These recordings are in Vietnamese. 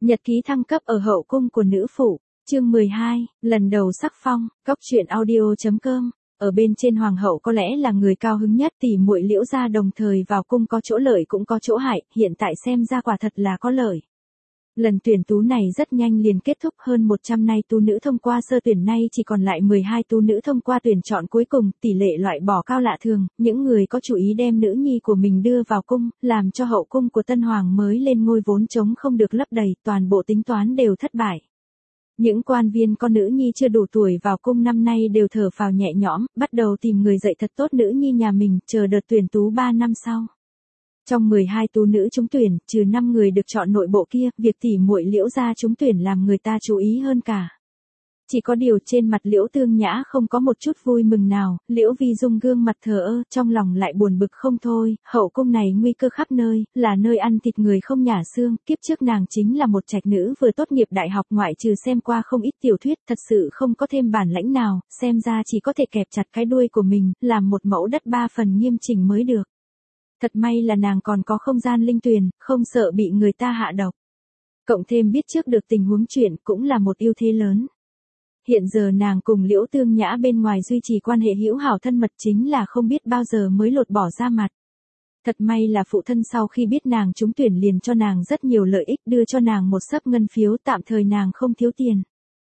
Nhật ký thăng cấp ở hậu cung của nữ phụ, chương 12, lần đầu sắc phong, cóc truyện audio.com. Ở bên trên hoàng hậu có lẽ là người cao hứng nhất, tỷ muội Liễu gia đồng thời vào cung có chỗ lợi cũng có chỗ hại, hiện tại xem ra quả thật là có lợi. Lần tuyển tú này rất nhanh liền kết thúc, hơn 100 nay tú nữ thông qua sơ tuyển, nay chỉ còn lại 12 tú nữ thông qua tuyển chọn cuối cùng, tỷ lệ loại bỏ cao lạ thường, những người có chủ ý đem nữ nhi của mình đưa vào cung, làm cho hậu cung của tân hoàng mới lên ngôi vốn trống không được lấp đầy, toàn bộ tính toán đều thất bại. Những quan viên con nữ nhi chưa đủ tuổi vào cung năm nay đều thở phào nhẹ nhõm, bắt đầu tìm người dạy thật tốt nữ nhi nhà mình, chờ đợt tuyển tú 3 năm sau. Trong 12 tú nữ trúng tuyển, trừ 5 người được chọn nội bộ kia, việc tỷ muội Liễu gia trúng tuyển làm người ta chú ý hơn cả. Chỉ có điều trên mặt Liễu Tương Nhã không có một chút vui mừng nào, Liễu Vi Dung gương mặt thờ ơ, trong lòng lại buồn bực không thôi, hậu cung này nguy cơ khắp nơi, là nơi ăn thịt người không nhả xương, kiếp trước nàng chính là một trạch nữ vừa tốt nghiệp đại học, ngoại trừ xem qua không ít tiểu thuyết, thật sự không có thêm bản lãnh nào, xem ra chỉ có thể kẹp chặt cái đuôi của mình, làm một mẫu đất 3 phần nghiêm chỉnh mới được. Thật may là nàng còn có không gian linh tuyền, không sợ bị người ta hạ độc. Cộng thêm biết trước được tình huống chuyện cũng là một ưu thế lớn. Hiện giờ nàng cùng Liễu Tương Nhã bên ngoài duy trì quan hệ hữu hảo thân mật chính là không biết bao giờ mới lột bỏ ra mặt. Thật may là phụ thân sau khi biết nàng trúng tuyển liền cho nàng rất nhiều lợi ích, đưa cho nàng một xấp ngân phiếu, tạm thời nàng không thiếu tiền.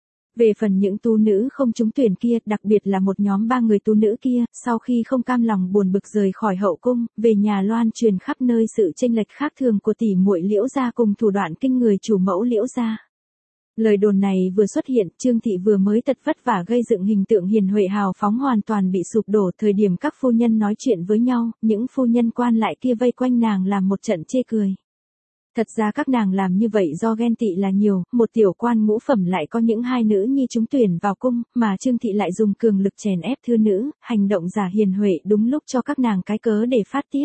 Về phần những tú nữ không trúng tuyển kia, đặc biệt là một nhóm 3 người tú nữ kia, sau khi không cam lòng buồn bực rời khỏi hậu cung, về nhà loan truyền khắp nơi sự chênh lệch khác thường của tỷ muội Liễu gia cùng thủ đoạn kinh người chủ mẫu Liễu gia. Lời đồn này vừa xuất hiện, Trương thị vừa mới thật vất vả gây dựng hình tượng hiền huệ hào phóng hoàn toàn bị sụp đổ, thời điểm các phu nhân nói chuyện với nhau, những phu nhân quan lại kia vây quanh nàng làm một trận chê cười. Thật ra các nàng làm như vậy do ghen tị là nhiều, một tiểu quan ngũ phẩm lại có những 2 nữ nhi trúng tuyển vào cung, mà Trương thị lại dùng cường lực chèn ép thư nữ, hành động giả hiền huệ đúng lúc cho các nàng cái cớ để phát tiết.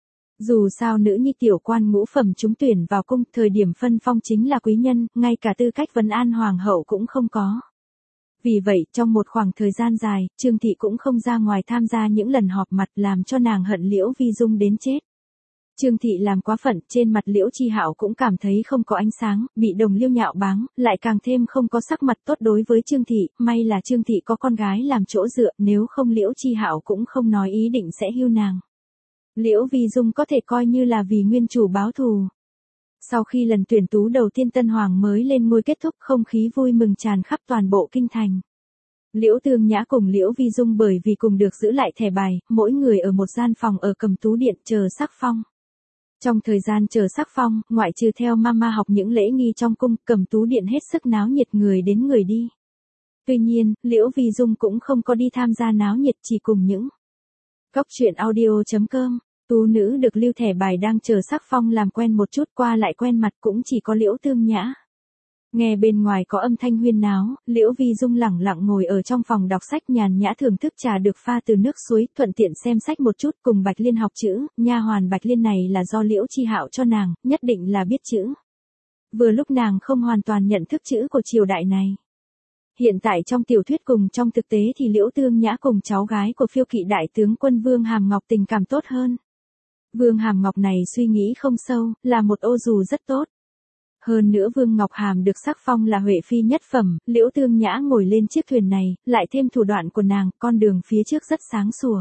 Dù sao nữ nhi tiểu quan ngũ phẩm trúng tuyển vào cung, thời điểm phân phong chính là quý nhân, ngay cả tư cách vấn an hoàng hậu cũng không có. Vì vậy, trong một khoảng thời gian dài, Trương thị cũng không ra ngoài tham gia những lần họp mặt, làm cho nàng hận Liễu Vi Dung đến chết. Trương thị làm quá phận, trên mặt Liễu Chi Hạo cũng cảm thấy không có ánh sáng, bị đồng liêu nhạo báng, lại càng thêm không có sắc mặt tốt đối với Trương thị, may là Trương thị có con gái làm chỗ dựa, nếu không Liễu Chi Hạo cũng không nói ý định sẽ hưu nàng. Liễu Vi Dung có thể coi như là vì nguyên chủ báo thù. Sau khi lần tuyển tú đầu tiên tân hoàng mới lên ngôi kết thúc, không khí vui mừng tràn khắp toàn bộ kinh thành. Liễu Tương Nhã cùng Liễu Vi Dung bởi vì cùng được giữ lại thẻ bài, mỗi người ở một gian phòng ở Cầm Tú Điện chờ sắc phong. Trong thời gian chờ sắc phong, ngoại trừ theo mama học những lễ nghi trong cung, Cầm Tú Điện hết sức náo nhiệt, người đến người đi. Tuy nhiên, Liễu Vi Dung cũng không có đi tham gia náo nhiệt, chỉ cùng những cóc truyện audio.com. Tú nữ được lưu thẻ bài đang chờ sắc phong làm quen một chút, qua lại quen mặt cũng chỉ có Liễu Tương Nhã. Nghe bên ngoài có âm thanh huyên náo, Liễu Vi Dung lẳng lặng ngồi ở trong phòng đọc sách nhàn nhã thưởng thức trà được pha từ nước suối, thuận tiện xem sách một chút, cùng Bạch Liên học chữ, nha hoàn Bạch Liên này là do Liễu Chi Hạo cho nàng, nhất định là biết chữ. Vừa lúc nàng không hoàn toàn nhận thức chữ của triều đại này. Hiện tại trong tiểu thuyết cùng trong thực tế thì Liễu Tương Nhã cùng cháu gái của phiêu kỵ đại tướng quân Vương Hàm Ngọc tình cảm tốt hơn. Vương Hàm Ngọc này suy nghĩ không sâu, là một ô dù rất tốt. Hơn nữa Vương Ngọc Hàm được sắc phong là huệ phi nhất phẩm, Liễu Tương Nhã ngồi lên chiếc thuyền này, lại thêm thủ đoạn của nàng, con đường phía trước rất sáng sủa.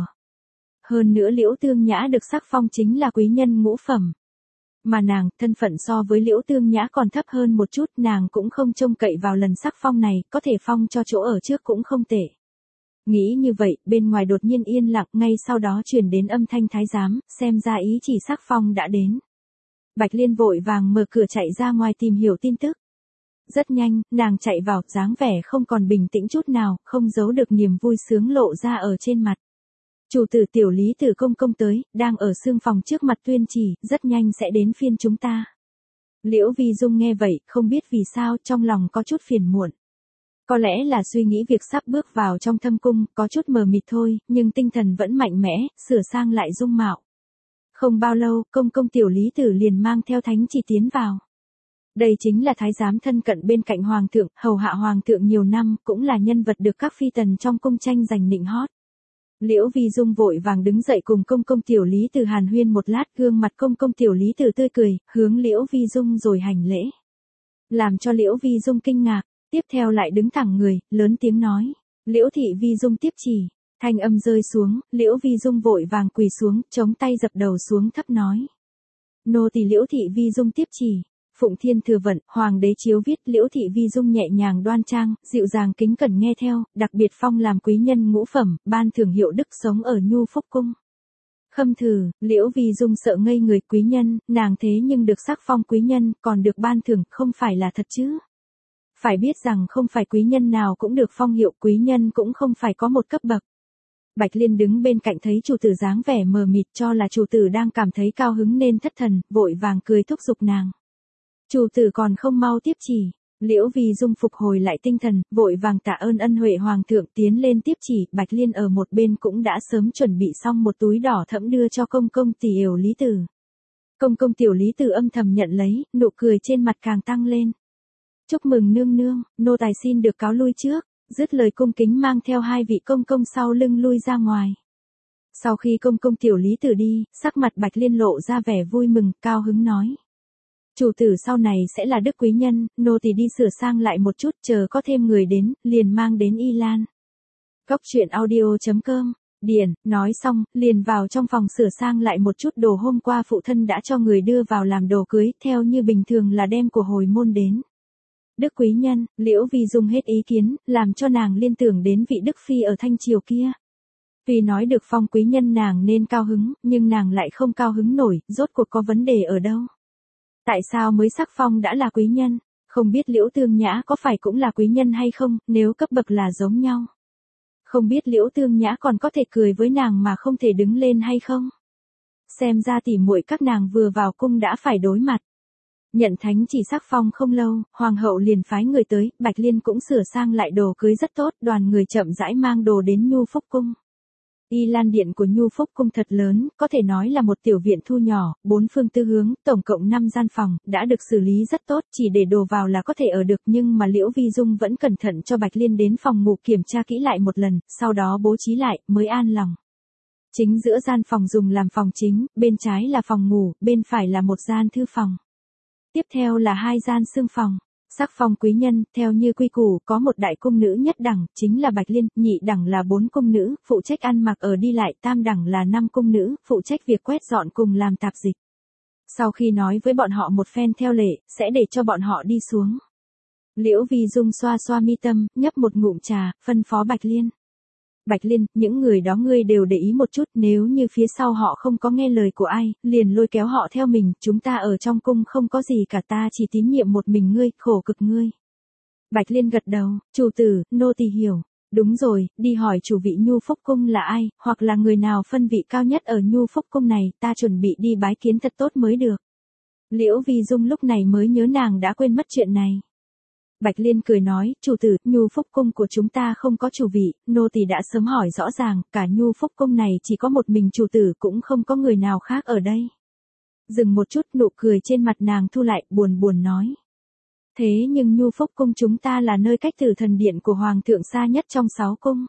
Hơn nữa Liễu Tương Nhã được sắc phong chính là quý nhân ngũ phẩm. Mà nàng, thân phận so với Liễu Tương Nhã còn thấp hơn một chút, nàng cũng không trông cậy vào lần sắc phong này, có thể phong cho chỗ ở trước cũng không tệ. Nghĩ như vậy, bên ngoài đột nhiên yên lặng, ngay sau đó truyền đến âm thanh thái giám, xem ra ý chỉ sắc phong đã đến. Bạch Liên vội vàng mở cửa chạy ra ngoài tìm hiểu tin tức. Rất nhanh, nàng chạy vào, dáng vẻ không còn bình tĩnh chút nào, không giấu được niềm vui sướng lộ ra ở trên mặt. Chủ tử Tiểu Lý Tử công công tới, đang ở xương phòng trước mặt tuyên chỉ, rất nhanh sẽ đến phiên chúng ta. Liễu Vi Dung nghe vậy, không biết vì sao, trong lòng có chút phiền muộn. Có lẽ là suy nghĩ việc sắp bước vào trong thâm cung, có chút mờ mịt thôi, nhưng tinh thần vẫn mạnh mẽ, sửa sang lại dung mạo. Không bao lâu, công công Tiểu Lý Tử liền mang theo thánh chỉ tiến vào. Đây chính là thái giám thân cận bên cạnh hoàng thượng, hầu hạ hoàng thượng nhiều năm, cũng là nhân vật được các phi tần trong cung tranh giành nịnh hót. Liễu Vi Dung vội vàng đứng dậy cùng công công Tiểu Lý Tử hàn huyên một lát, gương mặt công công Tiểu Lý Tử tươi cười, hướng Liễu Vi Dung rồi hành lễ. làm cho Liễu Vi Dung kinh ngạc, tiếp theo lại đứng thẳng người, lớn tiếng nói. Liễu thị Vi Dung tiếp chỉ, thanh âm rơi xuống, Liễu Vi Dung vội vàng quỳ xuống, chống tay dập đầu xuống thấp nói. Nô tỳ Liễu thị Vi Dung tiếp chỉ. Phụng Thiên Thừa Vận, Hoàng đế chiếu viết Liễu thị Vi Dung nhẹ nhàng đoan trang, dịu dàng kính cẩn nghe theo, đặc biệt phong làm quý nhân ngũ phẩm, ban thưởng hiệu đức sống ở Nhu Phúc Cung. Khâm thử, Liễu Vi Dung sợ ngây người quý nhân, nàng thế nhưng được sắc phong quý nhân, còn được ban thưởng, không phải là thật chứ. Phải biết rằng không phải quý nhân nào cũng được phong hiệu, quý nhân cũng không phải có một cấp bậc. Bạch Liên đứng bên cạnh thấy chủ tử dáng vẻ mờ mịt cho là chủ tử đang cảm thấy cao hứng nên thất thần, vội vàng cười thúc giục nàng. Chủ tử còn không mau tiếp chỉ. Liễu Vi Dung phục hồi lại tinh thần, vội vàng tạ ơn ân huệ hoàng thượng tiến lên tiếp chỉ. Bạch Liên ở một bên cũng đã sớm chuẩn bị xong một túi đỏ thẫm đưa cho công công tiểu Lý Tử. Công công tiểu Lý Tử âm thầm nhận lấy, nụ cười trên mặt càng tăng lên. Chúc mừng nương nương, nô tài xin được cáo lui trước. Dứt lời cung kính mang theo hai vị công công sau lưng lui ra ngoài. Sau khi công công tiểu Lý Tử đi, sắc mặt Bạch Liên lộ ra vẻ vui mừng, cao hứng nói. Chủ tử sau này sẽ là đức quý nhân, nô tỳ đi sửa sang lại một chút, chờ có thêm người đến, liền mang đến Y Lan. Cốc truyện audio.com, Điền, nói xong, liền vào trong phòng sửa sang lại một chút đồ hôm qua phụ thân đã cho người đưa vào làm đồ cưới, theo như bình thường là đem của hồi môn đến. Đức quý nhân, Liễu Vi Dung hết ý kiến, làm cho nàng liên tưởng đến vị đức phi ở Thanh Triều kia. Vì nói được phong quý nhân nàng nên cao hứng, nhưng nàng lại không cao hứng nổi, rốt cuộc có vấn đề ở đâu. Tại sao mới sắc phong đã là quý nhân, không biết Liễu Tương Nhã có phải cũng là quý nhân hay không, nếu cấp bậc là giống nhau. Không biết Liễu Tương Nhã còn có thể cười với nàng mà không thể đứng lên hay không. Xem ra tỉ muội các nàng vừa vào cung đã phải đối mặt. Nhận thánh chỉ sắc phong không lâu, hoàng hậu liền phái người tới, Bạch Liên cũng sửa sang lại đồ cưới rất tốt, đoàn người chậm rãi mang đồ đến Nhu Phúc Cung. Y Lan điện của Nhu Phúc Cung thật lớn, có thể nói là một tiểu viện thu nhỏ, 4 phương tư hướng, tổng cộng 5 gian phòng, đã được xử lý rất tốt, chỉ để đồ vào là có thể ở được, nhưng mà Liễu Vi Dung vẫn cẩn thận cho Bạch Liên đến phòng ngủ kiểm tra kỹ lại một lần, sau đó bố trí lại, mới an lòng. Chính giữa gian phòng dùng làm phòng chính, bên trái là phòng ngủ, bên phải là một gian thư phòng. Tiếp theo là 2 gian xương phòng. Sắc phong quý nhân, theo như quy củ, có một đại cung nữ nhất đẳng, chính là Bạch Liên, nhị đẳng là 4 cung nữ, phụ trách ăn mặc ở đi lại, tam đẳng là 5 cung nữ, phụ trách việc quét dọn cùng làm tạp dịch. Sau khi nói với bọn họ một phen theo lệ, sẽ để cho bọn họ đi xuống. Liễu Vi Dung xoa xoa mi tâm, nhấp một ngụm trà, phân phó Bạch Liên. Bạch Liên, những người đó ngươi đều để ý một chút, nếu như phía sau họ không có nghe lời của ai, liền lôi kéo họ theo mình, chúng ta ở trong cung không có gì cả, ta chỉ tín nhiệm một mình ngươi, khổ cực ngươi. Bạch Liên gật đầu, chủ tử, nô tỳ hiểu. Đúng rồi, đi hỏi chủ vị Nhu Phúc Cung là ai, hoặc là người nào phân vị cao nhất ở Nhu Phúc Cung này, ta chuẩn bị đi bái kiến thật tốt mới được. Liễu Vi Dung lúc này mới nhớ nàng đã quên mất chuyện này. Bạch Liên cười nói, chủ tử, Nhu Phúc Cung của chúng ta không có chủ vị, nô tỳ đã sớm hỏi rõ ràng, cả Nhu Phúc Cung này chỉ có một mình chủ tử, cũng không có người nào khác ở đây. Dừng một chút, nụ cười trên mặt nàng thu lại, buồn buồn nói. Thế nhưng Nhu Phúc Cung chúng ta là nơi cách Tử Thần Điện của Hoàng thượng xa nhất trong 6 cung.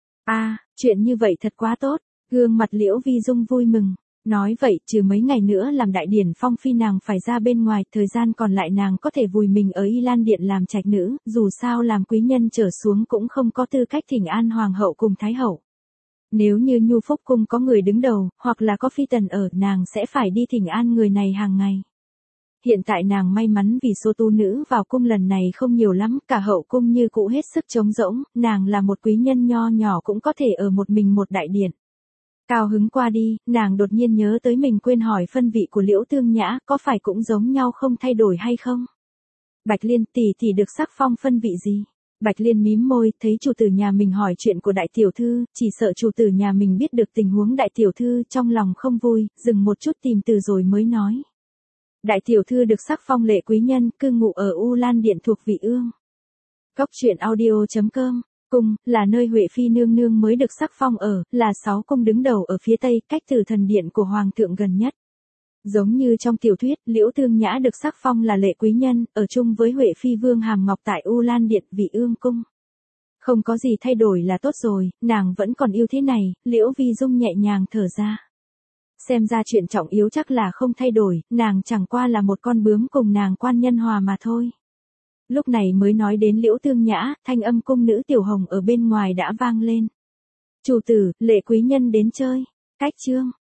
Chuyện như vậy thật quá tốt, gương mặt Liễu Vi Dung vui mừng. Nói vậy, trừ mấy ngày nữa làm đại điển phong phi nàng phải ra bên ngoài, thời gian còn lại nàng có thể vùi mình ở Y Lan điện làm trạch nữ, dù sao làm quý nhân trở xuống cũng không có tư cách thỉnh an hoàng hậu cùng thái hậu. Nếu như Nhu Phúc Cung có người đứng đầu, hoặc là có phi tần ở, nàng sẽ phải đi thỉnh an người này hàng ngày. Hiện tại nàng may mắn vì số tu nữ vào cung lần này không nhiều lắm, cả hậu cung như cũ hết sức trống rỗng, nàng là một quý nhân nho nhỏ cũng có thể ở một mình một đại điện. Cao hứng qua đi, nàng đột nhiên nhớ tới mình quên hỏi phân vị của Liễu Tương Nhã, có phải cũng giống nhau không thay đổi hay không? Bạch Liên, tỷ được sắc phong phân vị gì? Bạch Liên mím môi, thấy chủ tử nhà mình hỏi chuyện của đại tiểu thư, chỉ sợ chủ tử nhà mình biết được tình huống đại tiểu thư, trong lòng không vui, dừng một chút tìm từ rồi mới nói. Đại tiểu thư được sắc phong lệ quý nhân, cư ngụ ở U Lan điện thuộc Vị Ương. Cốc truyện audio.com. Cung, là nơi Huệ Phi nương nương mới được sắc phong ở, là 6 cung đứng đầu ở phía tây, cách Tử Thần Điện của Hoàng thượng gần nhất. Giống như trong tiểu thuyết, Liễu Tương Nhã được sắc phong là lệ quý nhân, ở chung với Huệ Phi Vương Hàm Ngọc tại U Lan Điện, Vị Ương Cung. Không có gì thay đổi là tốt rồi, nàng vẫn còn yêu thế này, Liễu Vi Dung nhẹ nhàng thở ra. Xem ra chuyện trọng yếu chắc là không thay đổi, nàng chẳng qua là một con bướm cùng nàng quan nhân hòa mà thôi. Lúc này mới nói đến Liễu Thương Nhã, thanh âm cung nữ Tiểu Hồng ở bên ngoài đã vang lên. Chủ tử, Lệ quý nhân đến chơi. Cách chương.